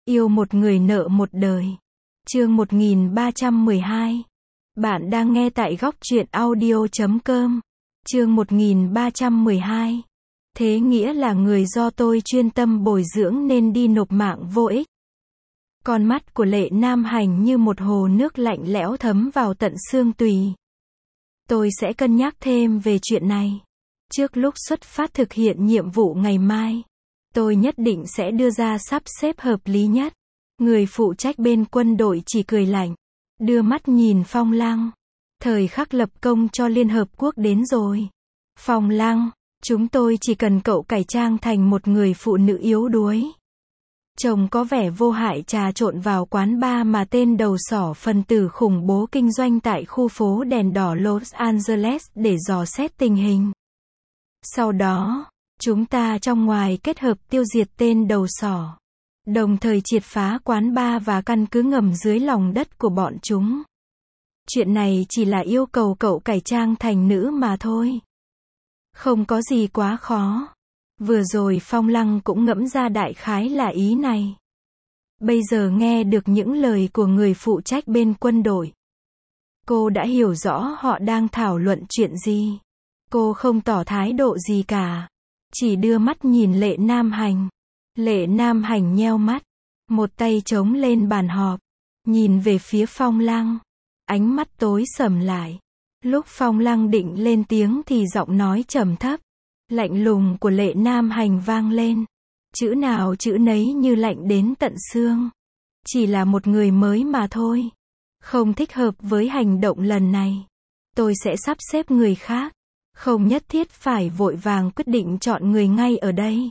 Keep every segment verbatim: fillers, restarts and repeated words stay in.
Yêu một người nợ một đời. Chương một nghìn ba trăm mười hai. Bạn đang nghe tại góc truyện audio chấm com. Chương một nghìn ba trăm mười hai. Thế nghĩa là người do tôi chuyên tâm bồi dưỡng nên đi nộp mạng vô ích. Con mắt của Lệ Nam Hành như một hồ nước lạnh lẽo thấm vào tận xương tùy. Tôi sẽ cân nhắc thêm về chuyện này. Trước lúc xuất phát thực hiện nhiệm vụ ngày mai, tôi nhất định sẽ đưa ra sắp xếp hợp lý nhất. Người phụ trách bên quân đội chỉ cười lạnh, đưa mắt nhìn Phong Lăng. Thời khắc lập công cho Liên Hợp Quốc đến rồi. Phong Lăng, chúng tôi chỉ cần cậu cải trang thành một người phụ nữ yếu đuối. Chồng có vẻ vô hại trà trộn vào quán bar mà tên đầu sỏ phần tử khủng bố kinh doanh tại khu phố đèn đỏ Los Angeles để dò xét tình hình. Sau đó, chúng ta trong ngoài kết hợp tiêu diệt tên đầu sỏ, đồng thời triệt phá quán bar và căn cứ ngầm dưới lòng đất của bọn chúng. Chuyện này chỉ là yêu cầu cậu cải trang thành nữ mà thôi. Không có gì quá khó. Vừa rồi Phong Lăng cũng ngẫm ra đại khái là ý này. Bây giờ nghe được những lời của người phụ trách bên quân đội, cô đã hiểu rõ họ đang thảo luận chuyện gì. Cô không tỏ thái độ gì cả, chỉ đưa mắt nhìn Lệ Nam Hành. Lệ Nam Hành nheo mắt, một tay chống lên bàn họp, nhìn về phía Phong Lăng, ánh mắt tối sầm lại. Lúc Phong Lăng định lên tiếng thì giọng nói trầm thấp, lạnh lùng của Lệ Nam Hành vang lên. Chữ nào chữ nấy như lạnh đến tận xương. Chỉ là một người mới mà thôi. Không thích hợp với hành động lần này. Tôi sẽ sắp xếp người khác. Không nhất thiết phải vội vàng quyết định chọn người ngay ở đây.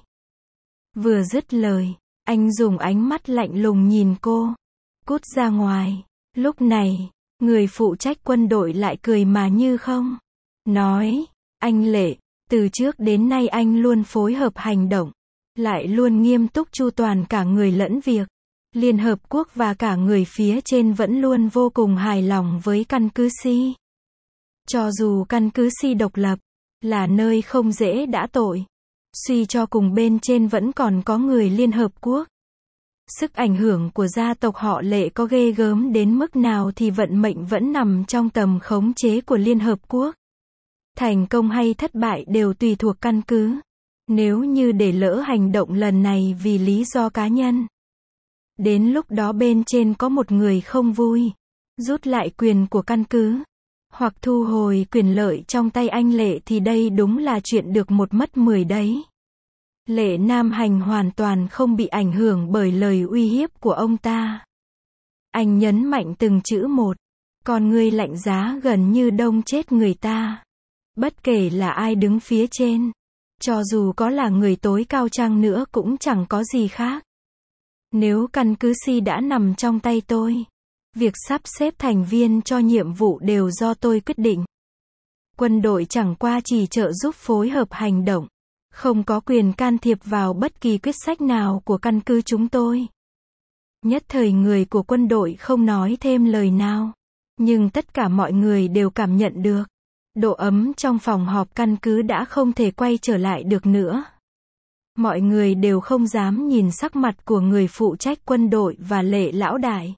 Vừa dứt lời, anh dùng ánh mắt lạnh lùng nhìn cô. Cút ra ngoài. Lúc này, người phụ trách quân đội lại cười mà như không. Nói, anh Lệ, từ trước đến nay anh luôn phối hợp hành động, lại luôn nghiêm túc chu toàn cả người lẫn việc. Liên Hợp Quốc và cả người phía trên vẫn luôn vô cùng hài lòng với căn cứ Si. Cho dù căn cứ Si độc lập, là nơi không dễ đã tội, suy cho cùng bên trên vẫn còn có người Liên Hợp Quốc. Sức ảnh hưởng của gia tộc họ Lệ có ghê gớm đến mức nào thì vận mệnh vẫn nằm trong tầm khống chế của Liên Hợp Quốc. Thành công hay thất bại đều tùy thuộc căn cứ. Nếu như để lỡ hành động lần này vì lý do cá nhân, đến lúc đó bên trên có một người không vui, rút lại quyền của căn cứ, hoặc thu hồi quyền lợi trong tay anh Lệ thì đây đúng là chuyện được một mất mười đấy. Lệ Nam Hành hoàn toàn không bị ảnh hưởng bởi lời uy hiếp của ông ta. Anh nhấn mạnh từng chữ một, con ngươi lạnh giá gần như đông chết người ta. Bất kể là ai đứng phía trên, cho dù có là người tối cao chăng nữa cũng chẳng có gì khác. Nếu căn cứ Si đã nằm trong tay tôi, việc sắp xếp thành viên cho nhiệm vụ đều do tôi quyết định. Quân đội chẳng qua chỉ trợ giúp phối hợp hành động, không có quyền can thiệp vào bất kỳ quyết sách nào của căn cứ chúng tôi. Nhất thời người của quân đội không nói thêm lời nào, nhưng tất cả mọi người đều cảm nhận được. Độ ấm trong phòng họp căn cứ đã không thể quay trở lại được nữa. Mọi người đều không dám nhìn sắc mặt của người phụ trách quân đội và Lệ lão đại.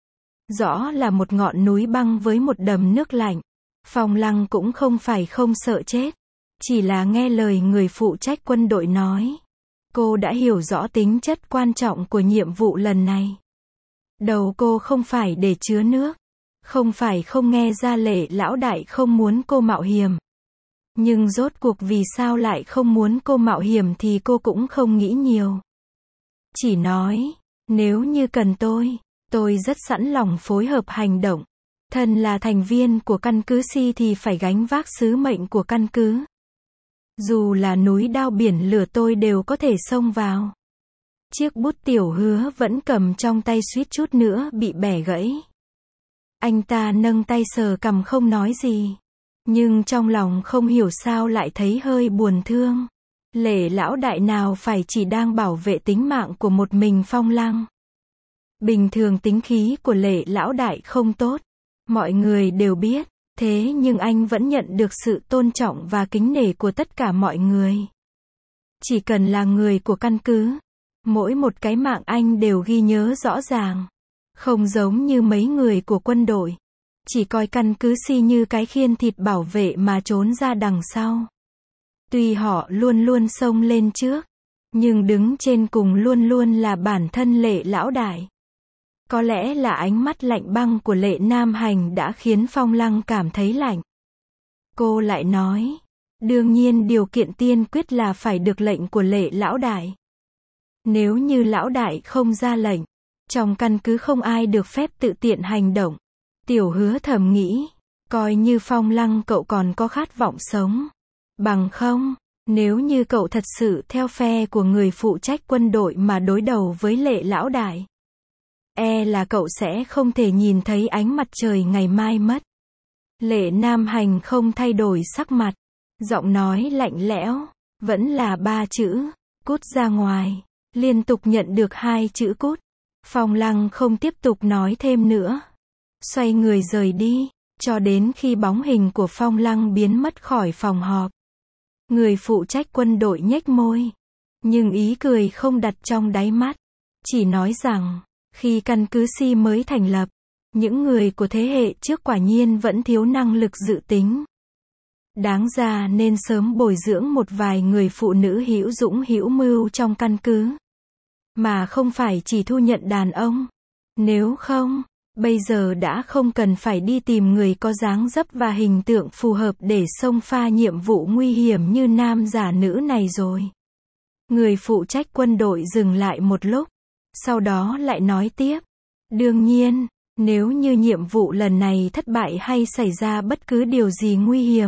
Rõ là một ngọn núi băng với một đầm nước lạnh. Phong Lăng cũng không phải không sợ chết, chỉ là nghe lời người phụ trách quân đội nói. Cô đã hiểu rõ tính chất quan trọng của nhiệm vụ lần này. Đầu cô không phải để chứa nước. Không phải không nghe ra Lệ lão đại không muốn cô mạo hiểm. Nhưng rốt cuộc vì sao lại không muốn cô mạo hiểm thì cô cũng không nghĩ nhiều. Chỉ nói, nếu như cần tôi, tôi rất sẵn lòng phối hợp hành động. Thân là thành viên của căn cứ Si thì phải gánh vác sứ mệnh của căn cứ. Dù là núi đao biển lửa tôi đều có thể xông vào. Chiếc bút Tiểu Hứa vẫn cầm trong tay suýt chút nữa bị bẻ gãy. Anh ta nâng tay sờ cằm không nói gì. Nhưng trong lòng không hiểu sao lại thấy hơi buồn thương. Lệ lão đại nào phải chỉ đang bảo vệ tính mạng của một mình Phong Lăng. Bình thường tính khí của Lệ lão đại không tốt. Mọi người đều biết. Thế nhưng anh vẫn nhận được sự tôn trọng và kính nể của tất cả mọi người. Chỉ cần là người của căn cứ, Mỗi một cái mạng anh đều ghi nhớ rõ ràng. Không giống như mấy người của quân đội. Chỉ coi căn cứ Si như cái khiên thịt bảo vệ mà trốn ra đằng sau. Tuy họ luôn luôn xông lên trước, nhưng đứng trên cùng luôn luôn là bản thân Lệ Lão Đại. Có lẽ là ánh mắt lạnh băng của Lệ Nam Hành đã khiến Phong Lăng cảm thấy lạnh. Cô lại nói, đương nhiên điều kiện tiên quyết là phải được lệnh của Lệ Lão Đại. Nếu như Lão Đại không ra lệnh, trong căn cứ không ai được phép tự tiện hành động. Tiểu Hứa thầm nghĩ, coi như Phong Lăng cậu còn có khát vọng sống. Bằng không, nếu như cậu thật sự theo phe của người phụ trách quân đội mà đối đầu với Lệ Lão Đại, e là cậu sẽ không thể nhìn thấy ánh mặt trời ngày mai mất. Lệ Nam Hành không thay đổi sắc mặt, giọng nói lạnh lẽo, vẫn là ba chữ, cút ra ngoài. Liên tục nhận được hai chữ cút, Phong Lăng không tiếp tục nói thêm nữa. Xoay người rời đi, cho đến khi bóng hình của Phong Lăng biến mất khỏi phòng họp. Người phụ trách quân đội nhếch môi, nhưng ý cười không đặt trong đáy mắt. Chỉ nói rằng, khi căn cứ Si mới thành lập, những người của thế hệ trước quả nhiên vẫn thiếu năng lực dự tính. Đáng ra nên sớm bồi dưỡng một vài người phụ nữ hữu dũng hữu mưu trong căn cứ, mà không phải chỉ thu nhận đàn ông. Nếu không, bây giờ đã không cần phải đi tìm người có dáng dấp và hình tượng phù hợp để xông pha nhiệm vụ nguy hiểm như nam giả nữ này rồi. Người phụ trách quân đội dừng lại một lúc, sau đó lại nói tiếp. Đương nhiên, nếu như nhiệm vụ lần này thất bại hay xảy ra bất cứ điều gì nguy hiểm,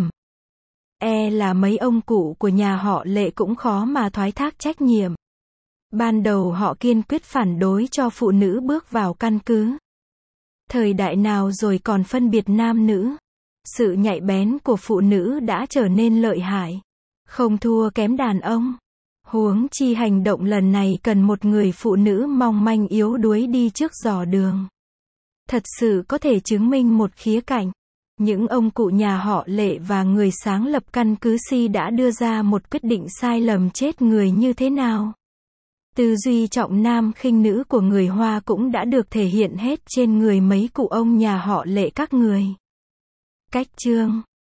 e là mấy ông cụ của nhà họ Lệ cũng khó mà thoái thác trách nhiệm. Ban đầu họ kiên quyết phản đối cho phụ nữ bước vào căn cứ. Thời đại nào rồi còn phân biệt nam nữ. Sự nhạy bén của phụ nữ đã trở nên lợi hại, không thua kém đàn ông. Huống chi hành động lần này cần một người phụ nữ mong manh yếu đuối đi trước dò đường. Thật sự có thể chứng minh một khía cạnh. Những ông cụ nhà họ Lệ và người sáng lập căn cứ Si đã đưa ra một quyết định sai lầm chết người như thế nào. Tư duy trọng nam khinh nữ của người Hoa cũng đã được thể hiện hết trên người mấy cụ ông nhà họ Lệ các người. Cách chương